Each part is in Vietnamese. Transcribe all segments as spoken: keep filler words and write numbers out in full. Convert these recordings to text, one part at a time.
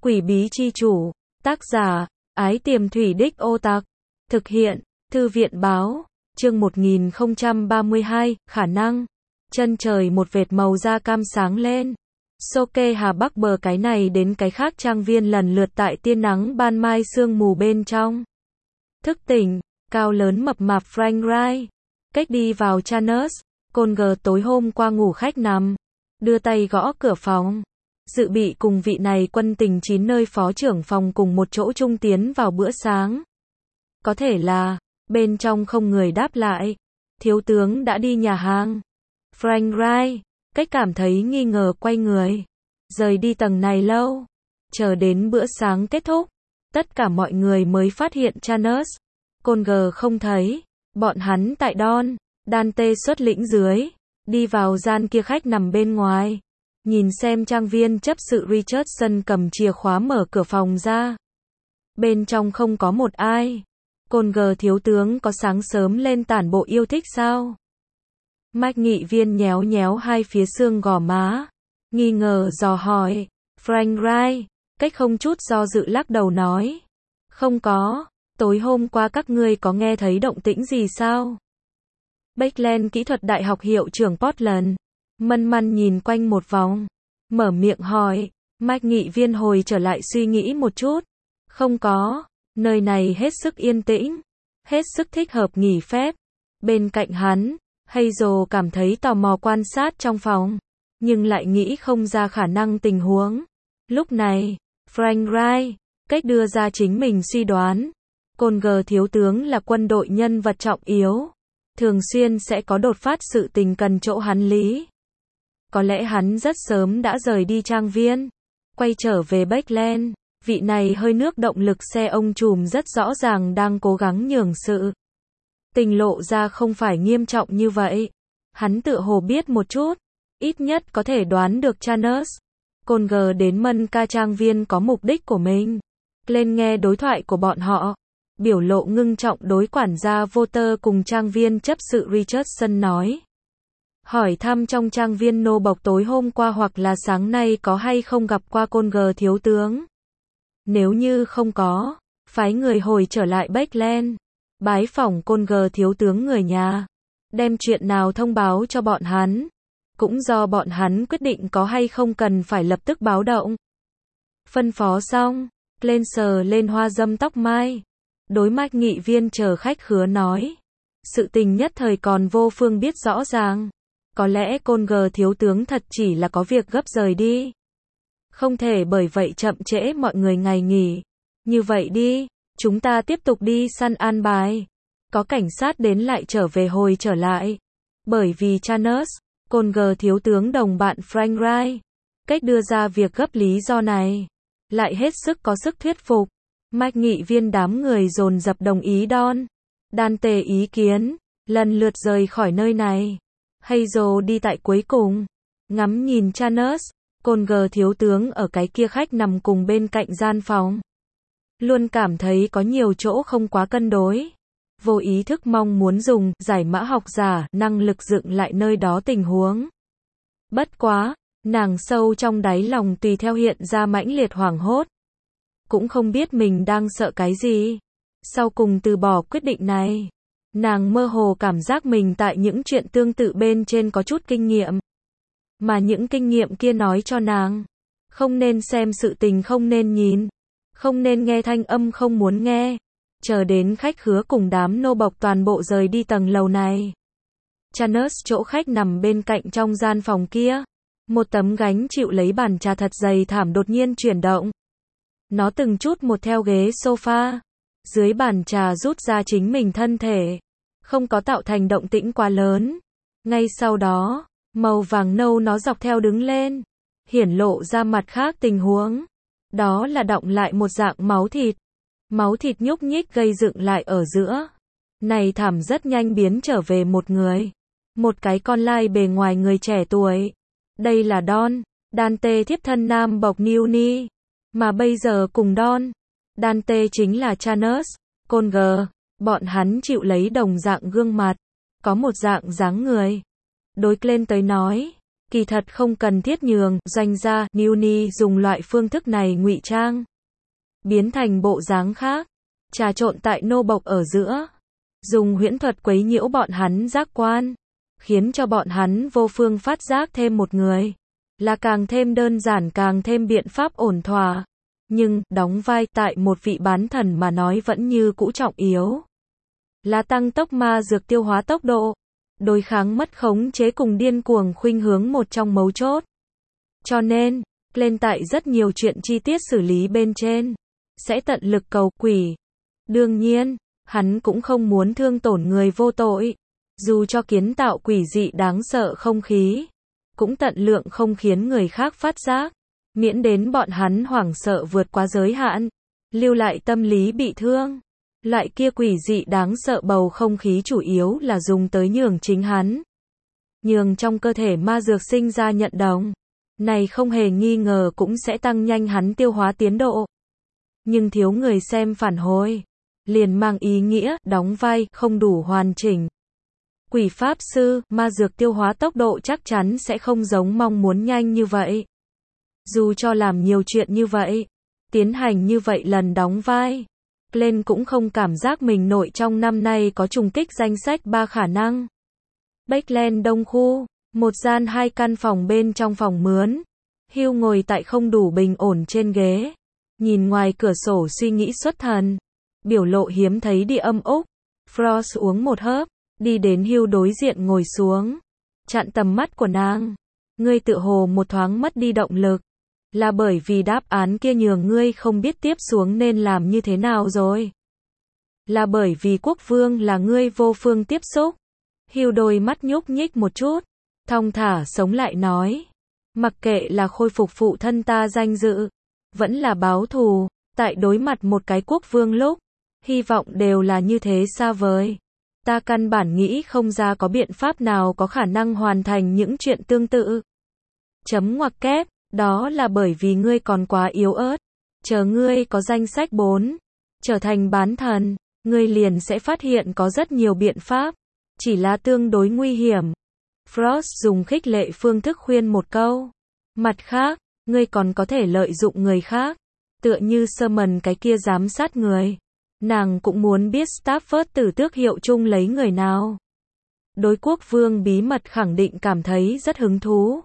Quỷ bí chi chủ, tác giả, Ái Tiềm Thủy Đích Ô Tặc, thực hiện, Thư viện báo, chương một nghìn không trăm ba mươi hai, khả năng, chân trời một vệt màu da cam sáng lên. Soke Hà Bắc bờ cái này đến cái khác trang viên lần lượt tại tia nắng ban mai sương mù bên trong. Thức tỉnh, cao lớn mập mạp Frank Wright, cách đi vào Chanus, Conger tối hôm qua ngủ khách nằm, đưa tay gõ cửa phòng. Dự bị cùng vị này quân tình chín nơi phó trưởng phòng cùng một chỗ trung tiến vào bữa sáng. Có thể là, bên trong không người đáp lại. Thiếu tướng đã đi nhà hàng. Frank Wright, cách cảm thấy nghi ngờ quay người. Rời đi tầng này lâu. Chờ đến bữa sáng kết thúc. Tất cả mọi người mới phát hiện Chanus. Conger không thấy. Bọn hắn tại Don. Dante xuất lĩnh dưới. Đi vào gian kia khách nằm bên ngoài. Nhìn xem trang viên chấp sự Richardson cầm chìa khóa mở cửa phòng ra. Bên trong không có một ai. Conger thiếu tướng có sáng sớm lên tản bộ yêu thích sao? Mike nghị viên nhéo nhéo hai phía xương gò má. Nghi ngờ dò hỏi. Frank Wright, cách không chút do dự lắc đầu nói. Không có, tối hôm qua các ngươi có nghe thấy động tĩnh gì sao? Bakeland kỹ thuật đại học hiệu trưởng Portland. Mân măn nhìn quanh một vòng. Mở miệng hỏi. Mike nghị viên hồi trở lại suy nghĩ một chút. Không có. Nơi này hết sức yên tĩnh. Hết sức thích hợp nghỉ phép. Bên cạnh hắn, Hazel cảm thấy tò mò quan sát trong phòng. Nhưng lại nghĩ không ra khả năng tình huống. Lúc này, Frank Wright, cách đưa ra chính mình suy đoán. Conger thiếu tướng là quân đội nhân vật trọng yếu. Thường xuyên sẽ có đột phát sự tình cần chỗ hắn lý. Có lẽ hắn rất sớm đã rời đi trang viên. Quay trở về Bakeland. Vị này hơi nước động lực xe ông trùm rất rõ ràng đang cố gắng nhường sự tình lộ ra không phải nghiêm trọng như vậy. Hắn tựa hồ biết một chút. Ít nhất có thể đoán được Chanus. Conger đến Mân Ca trang viên có mục đích của mình. Lên nghe đối thoại của bọn họ. Biểu lộ ngưng trọng đối quản gia Voter cùng trang viên chấp sự Richardson nói. Hỏi thăm trong trang viên nô bộc tối hôm qua hoặc là sáng nay có hay không gặp qua Conger thiếu tướng. Nếu như không có, phái người hồi trở lại Bakeland. Bái phỏng Conger thiếu tướng người nhà. Đem chuyện nào thông báo cho bọn hắn. Cũng do bọn hắn quyết định có hay không cần phải lập tức báo động. Phân phó xong, lên sờ lên hoa dâm tóc mai. Đối Mike nghị viên chờ khách khứa nói. Sự tình nhất thời còn vô phương biết rõ ràng. Có lẽ Conger thiếu tướng thật chỉ là có việc gấp rời đi. Không thể bởi vậy chậm trễ mọi người ngày nghỉ. Như vậy đi, chúng ta tiếp tục đi săn an bài. Có cảnh sát đến lại trở về hồi trở lại. Bởi vì Chanus, Conger thiếu tướng đồng bạn Frank Wright, cách đưa ra việc gấp lý do này. Lại hết sức có sức thuyết phục. Mike nghị viên đám người dồn dập đồng ý Don. Dante ý kiến, lần lượt rời khỏi nơi này. Hazel đi tại cuối cùng. Ngắm nhìn Chanus, Conger thiếu tướng ở cái kia khách nằm cùng bên cạnh gian phòng. Luôn cảm thấy có nhiều chỗ không quá cân đối. Vô ý thức mong muốn dùng giải mã học giả năng lực dựng lại nơi đó tình huống. Bất quá, nàng sâu trong đáy lòng tùy theo hiện ra mãnh liệt hoảng hốt. Cũng không biết mình đang sợ cái gì. Sau cùng từ bỏ quyết định này. Nàng mơ hồ cảm giác mình tại những chuyện tương tự bên trên có chút kinh nghiệm. Mà những kinh nghiệm kia nói cho nàng. Không nên xem sự tình không nên nhìn. Không nên nghe thanh âm không muốn nghe. Chờ đến khách khứa cùng đám nô bộc toàn bộ rời đi tầng lầu này. Chanus chỗ khách nằm bên cạnh trong gian phòng kia. Một tấm gánh chịu lấy bàn trà thật dày thảm đột nhiên chuyển động. Nó từng chút một theo ghế sofa. Dưới bàn trà rút ra chính mình thân thể. Không có tạo thành động tĩnh quá lớn. Ngay sau đó, màu vàng nâu nó dọc theo đứng lên. Hiển lộ ra mặt khác tình huống. Đó là đọng lại một dạng máu thịt. Máu thịt nhúc nhích gây dựng lại ở giữa. Này thảm rất nhanh biến trở về một người. Một cái con lai bề ngoài người trẻ tuổi. Đây là Don. Dante thiếp thân nam bộc Newny. Mà bây giờ cùng Don. Dante chính là Chanus. Conger. Bọn hắn chịu lấy đồng dạng gương mặt. Có một dạng dáng người. Đối lên tới nói. Kỳ thật không cần thiết nhường, doanh gia, Newny dùng loại phương thức này ngụy trang. Biến thành bộ dáng khác. Trà trộn tại nô bộc ở giữa. Dùng huyễn thuật quấy nhiễu bọn hắn giác quan. Khiến cho bọn hắn vô phương phát giác thêm một người. Là càng thêm đơn giản càng thêm biện pháp ổn thỏa. Nhưng, đóng vai tại một vị bán thần mà nói vẫn như cũ trọng yếu. Là tăng tốc ma dược tiêu hóa tốc độ. Đối kháng mất khống chế cùng điên cuồng khuynh hướng một trong mấu chốt. Cho nên, lên tại rất nhiều chuyện chi tiết xử lý bên trên. Sẽ tận lực cầu quỷ. Đương nhiên, hắn cũng không muốn thương tổn người vô tội. Dù cho kiến tạo quỷ dị đáng sợ không khí. Cũng tận lượng không khiến người khác phát giác. Miễn đến bọn hắn hoảng sợ vượt quá giới hạn. Lưu lại tâm lý bị thương. Loại kia quỷ dị đáng sợ bầu không khí chủ yếu là dùng tới nhường chính hắn. Nhường trong cơ thể ma dược sinh ra nhận đồng. Này không hề nghi ngờ cũng sẽ tăng nhanh hắn tiêu hóa tiến độ. Nhưng thiếu người xem phản hồi. Liền mang ý nghĩa, đóng vai, không đủ hoàn chỉnh. Quỷ pháp sư, ma dược tiêu hóa tốc độ chắc chắn sẽ không giống mong muốn nhanh như vậy. Dù cho làm nhiều chuyện như vậy, tiến hành như vậy lần đóng vai, Glenn cũng không cảm giác mình nội trong năm nay có trùng kích danh sách ba khả năng. Backland Đông khu, một gian hai căn phòng bên trong phòng mướn. Hugh ngồi tại không đủ bình ổn trên ghế, nhìn ngoài cửa sổ suy nghĩ xuất thần, biểu lộ hiếm thấy đi âm úc. Frost uống một hớp, đi đến Hugh đối diện ngồi xuống, chặn tầm mắt của nàng. Ngươi tự hồ một thoáng mất đi động lực. Là bởi vì đáp án kia nhường ngươi không biết tiếp xuống nên làm như thế nào rồi. Là bởi vì quốc vương là ngươi vô phương tiếp xúc. Hugh đôi mắt nhúc nhích một chút, thong thả sống lại nói. Mặc kệ là khôi phục phụ thân ta danh dự, vẫn là báo thù, tại đối mặt một cái quốc vương lúc, hy vọng đều là như thế xa vời. Ta căn bản nghĩ không ra có biện pháp nào có khả năng hoàn thành những chuyện tương tự. Chấm ngoặc kép, đó là bởi vì ngươi còn quá yếu ớt. Chờ ngươi có danh sách bốn, trở thành bán thần, ngươi liền sẽ phát hiện có rất nhiều biện pháp, chỉ là tương đối nguy hiểm. Frost dùng khích lệ phương thức khuyên một câu. Mặt khác, ngươi còn có thể lợi dụng người khác, tựa như Sherman cái kia giám sát người. Nàng cũng muốn biết Stafford tử tước hiệu chung lấy người nào. Đối quốc vương bí mật khẳng định cảm thấy rất hứng thú.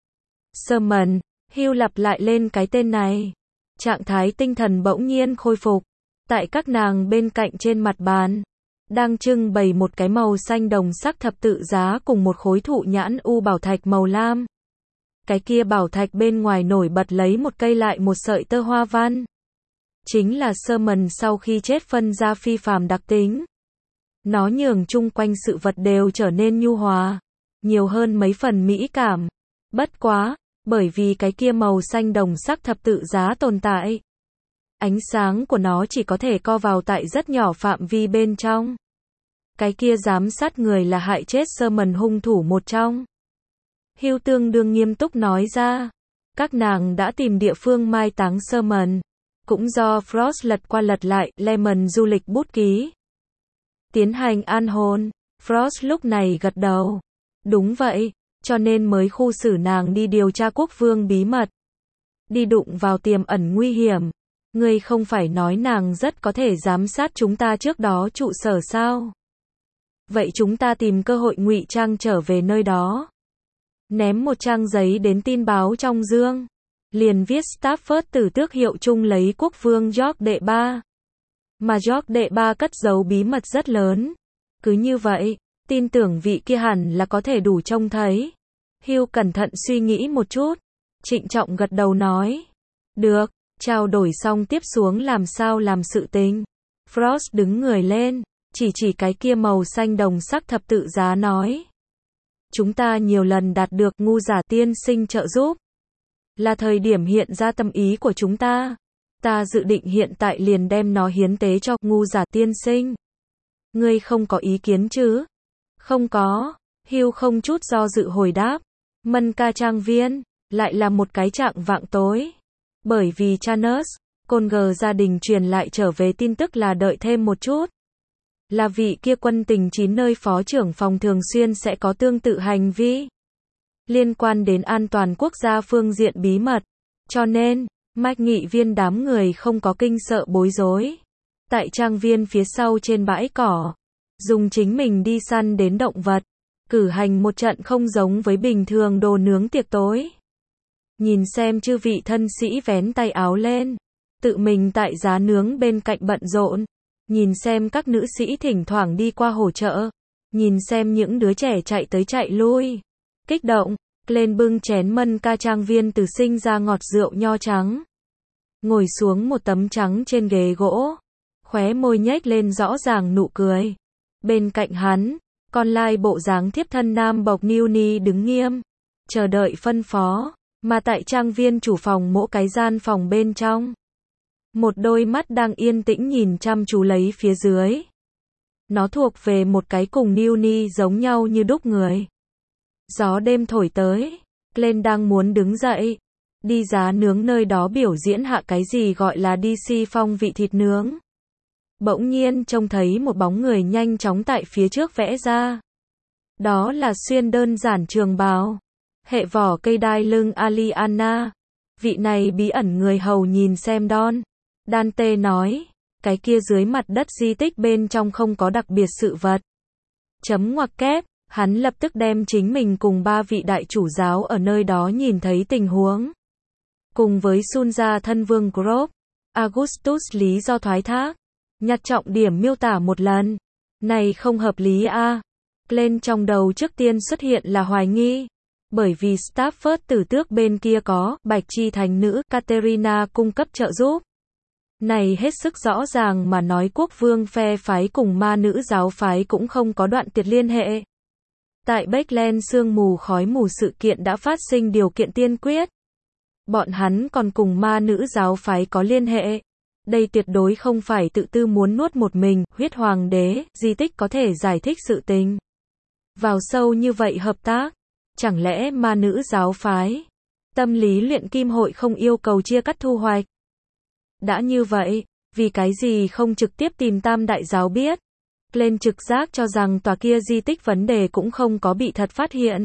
Sherman, Hugh lặp lại lên cái tên này. Trạng thái tinh thần bỗng nhiên khôi phục. Tại các nàng bên cạnh trên mặt bàn, đang trưng bày một cái màu xanh đồng sắc thập tự giá cùng một khối thụ nhãn u bảo thạch màu lam. Cái kia bảo thạch bên ngoài nổi bật lấy một cây lại một sợi tơ hoa văn. Chính là Sherman sau khi chết phân ra phi phàm đặc tính. Nó nhường chung quanh sự vật đều trở nên nhu hòa, nhiều hơn mấy phần mỹ cảm. Bất quá, bởi vì cái kia màu xanh đồng sắc thập tự giá tồn tại, ánh sáng của nó chỉ có thể co vào tại rất nhỏ phạm vi bên trong. Cái kia giám sát người là hại chết Sherman hung thủ một trong. Hugh tương đương nghiêm túc nói ra. Các nàng đã tìm địa phương mai táng Sherman. Cũng do Frost lật qua lật lại, Lemon du lịch bút ký. Tiến hành an hồn. Frost lúc này gật đầu. Đúng vậy, cho nên mới khu xử nàng đi điều tra quốc vương bí mật. Đi đụng vào tiềm ẩn nguy hiểm. Ngươi không phải nói nàng rất có thể giám sát chúng ta trước đó trụ sở sao? Vậy chúng ta tìm cơ hội ngụy trang trở về nơi đó. Ném một trang giấy đến tin báo trong dương. Liền viết Stafford tử tước hiệu chung lấy quốc vương George đệ ba. Mà George đệ ba cất giấu bí mật rất lớn. Cứ như vậy, tin tưởng vị kia hẳn là có thể đủ trông thấy. Hugh cẩn thận suy nghĩ một chút. Trịnh trọng gật đầu nói. Được, trao đổi xong tiếp xuống làm sao làm sự tình. Frost đứng người lên, chỉ chỉ cái kia màu xanh đồng sắc thập tự giá nói. Chúng ta nhiều lần đạt được ngu giả tiên sinh trợ giúp. Là thời điểm hiện ra tâm ý của chúng ta. Ta dự định hiện tại liền đem nó hiến tế cho ngu giả tiên sinh. Ngươi không có ý kiến chứ? Không có. Hugh không chút do dự hồi đáp. Mân ca trang viên, lại là một cái trạng vạng tối. Bởi vì Chanus, Conger gia đình truyền lại trở về tin tức là đợi thêm một chút. Là vị kia quân tình chín nơi phó trưởng phòng thường xuyên sẽ có tương tự hành vi. liên quan đến an toàn quốc gia phương diện bí mật. Cho nên, Mike nghị viên đám người không có kinh sợ bối rối. Tại trang viên phía sau trên bãi cỏ, dùng chính mình đi săn đến động vật, cử hành một trận không giống với bình thường đồ nướng tiệc tối. Nhìn xem chư vị thân sĩ vén tay áo lên, tự mình tại giá nướng bên cạnh bận rộn, nhìn xem các nữ sĩ thỉnh thoảng đi qua hỗ trợ, nhìn xem những đứa trẻ chạy tới chạy lui, kích động, lên bưng chén mân ca trang viên từ sinh ra ngọt rượu nho trắng. Ngồi xuống một tấm trắng trên ghế gỗ, khóe môi nhếch lên rõ ràng nụ cười. Bên cạnh hắn, con lai bộ dáng thiếp thân nam bộc Newnie đứng nghiêm, chờ đợi phân phó, mà tại trang viên chủ phòng mỗi cái gian phòng bên trong. Một đôi mắt đang yên tĩnh nhìn chăm chú lấy phía dưới. Nó thuộc về một cái cùng Newnie giống nhau như đúc người. Gió đêm thổi tới, Glenn đang muốn đứng dậy, đi giá nướng nơi đó biểu diễn hạ cái gì gọi là đê xê phong vị thịt nướng. Bỗng nhiên trông thấy một bóng người nhanh chóng tại phía trước vẽ ra. Đó là xuyên đơn giản trường bào, hệ vỏ cây đai lưng Aliana. Vị này bí ẩn người hầu nhìn xem Don. Dante nói, cái kia dưới mặt đất di tích bên trong không có đặc biệt sự vật. Chấm ngoặc kép, hắn lập tức đem chính mình cùng ba vị đại chủ giáo ở nơi đó nhìn thấy tình huống. Cùng với Sunja thân vương Grove, Augustus lý do thoái thác. Nhặt trọng điểm miêu tả một lần. Này không hợp lý a. À. Lên trong đầu trước tiên xuất hiện là hoài nghi. Bởi vì Stafford tử tước bên kia có Bạch Chi Thánh nữ Caterina cung cấp trợ giúp. Này hết sức rõ ràng mà nói quốc vương phe phái cùng ma nữ giáo phái cũng không có đoạn tuyệt liên hệ. Tại Backland sương mù khói mù sự kiện đã phát sinh điều kiện tiên quyết. Bọn hắn còn cùng ma nữ giáo phái có liên hệ. Đây tuyệt đối không phải tự tư muốn nuốt một mình, huyết hoàng đế, di tích có thể giải thích sự tình. Vào sâu như vậy hợp tác, chẳng lẽ ma nữ giáo phái, tâm lý luyện kim hội không yêu cầu chia cắt thu hoạch? Đã như vậy, vì cái gì không trực tiếp tìm tam đại giáo biết? Lên trực giác cho rằng tòa kia di tích vấn đề cũng không có bị thật phát hiện.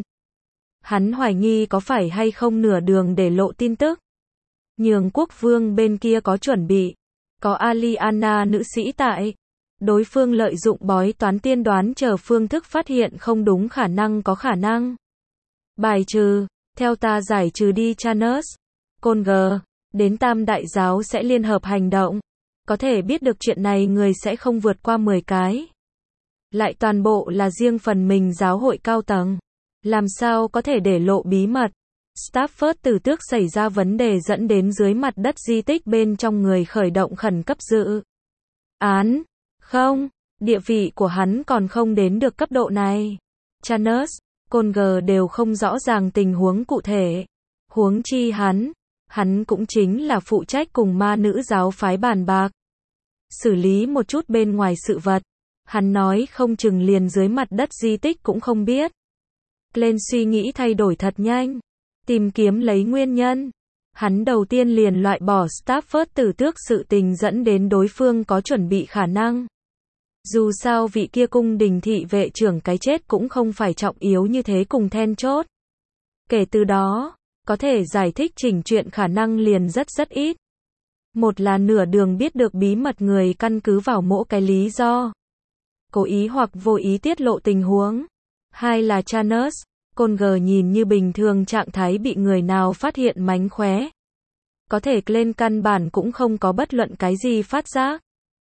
Hắn hoài nghi có phải hay không nửa đường để lộ tin tức. Nhường quốc vương bên kia có chuẩn bị. Có Aliana nữ sĩ tại. Đối phương lợi dụng bói toán tiên đoán chờ phương thức phát hiện không đúng khả năng có khả năng. Bài trừ, theo ta giải trừ đi Chanus. Côn G, đến tam đại giáo sẽ liên hợp hành động. Có thể biết được chuyện này người sẽ không vượt qua mười cái. Lại toàn bộ là riêng phần mình giáo hội cao tầng. Làm sao có thể để lộ bí mật? Stafford tử tước xảy ra vấn đề dẫn đến dưới mặt đất di tích bên trong người khởi động khẩn cấp dự án. Không, địa vị của hắn còn không đến được cấp độ này. Chanus, Côn G đều không rõ ràng tình huống cụ thể. Huống chi hắn, hắn cũng chính là phụ trách cùng ma nữ giáo phái bàn bạc. Xử lý một chút bên ngoài sự vật. Hắn nói không chừng liền dưới mặt đất di tích cũng không biết. Lên suy nghĩ thay đổi thật nhanh. Tìm kiếm lấy nguyên nhân. Hắn đầu tiên liền loại bỏ Stafford tử tước sự tình dẫn đến đối phương có chuẩn bị khả năng. Dù sao vị kia cung đình thị vệ trưởng cái chết cũng không phải trọng yếu như thế cùng then chốt. Kể từ đó, có thể giải thích chỉnh chuyện khả năng liền rất rất ít. Một là nửa đường biết được bí mật người căn cứ vào mỗi cái lý do. Cố ý hoặc vô ý tiết lộ tình huống. Hai là Chanus, Côn G nhìn như bình thường trạng thái bị người nào phát hiện mánh khóe. Có thể lên căn bản cũng không có bất luận cái gì phát giác.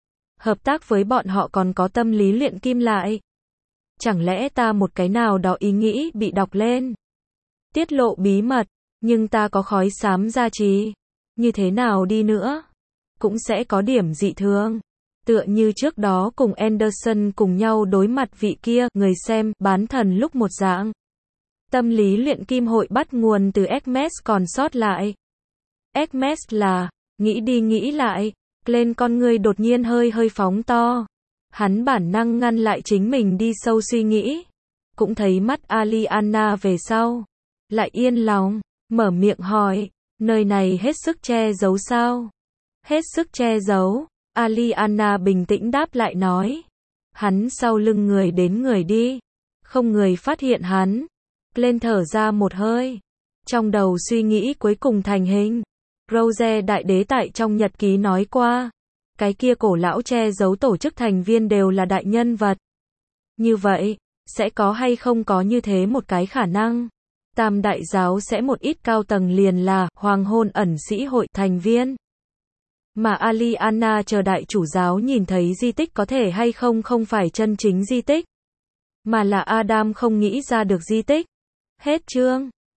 Hợp tác với bọn họ còn có tâm lý luyện kim lại. Chẳng lẽ ta một cái nào đó ý nghĩ bị đọc lên. Tiết lộ bí mật, nhưng ta có khói xám gia trì. Như thế nào đi nữa, cũng sẽ có điểm dị thường. Tựa như trước đó cùng Anderson cùng nhau đối mặt vị kia, người xem, bán thần lúc một dạng. Tâm lý luyện kim hội bắt nguồn từ Hermes còn sót lại. Hermes là, nghĩ đi nghĩ lại, lên con người đột nhiên hơi hơi phóng to. Hắn bản năng ngăn lại chính mình đi sâu suy nghĩ. Cũng thấy mắt Aliana về sau. Lại yên lòng, mở miệng hỏi, nơi này hết sức che giấu sao? Hết sức che giấu. Aliana bình tĩnh đáp lại nói. Hắn sau lưng người đến người đi. Không người phát hiện hắn. lên thở ra một hơi. Trong đầu suy nghĩ cuối cùng thành hình. Rose đại đế tại trong nhật ký nói qua. Cái kia cổ lão che giấu tổ chức thành viên đều là đại nhân vật. Như vậy, sẽ có hay không có như thế một cái khả năng. Tam đại giáo sẽ một ít cao tầng liền là hoàng hôn ẩn sĩ hội thành viên. Mà Aliana chờ đại chủ giáo nhìn thấy di tích có thể hay không không phải chân chính di tích. Mà là Adam không nghĩ ra được di tích. Hết chương.